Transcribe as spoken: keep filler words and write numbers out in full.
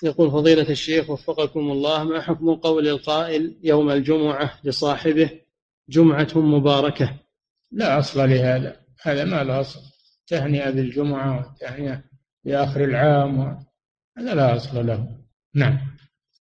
يقول فضيلة الشيخ وفقكم الله، ما حكم قول القائل يوم الجمعة لصاحبه جمعة مباركة؟ لا أصل لهذا، هذا ما له أصل. تهنئة بالجمعة وتهنئة بآخر العام، هذا لا أصل له. نعم.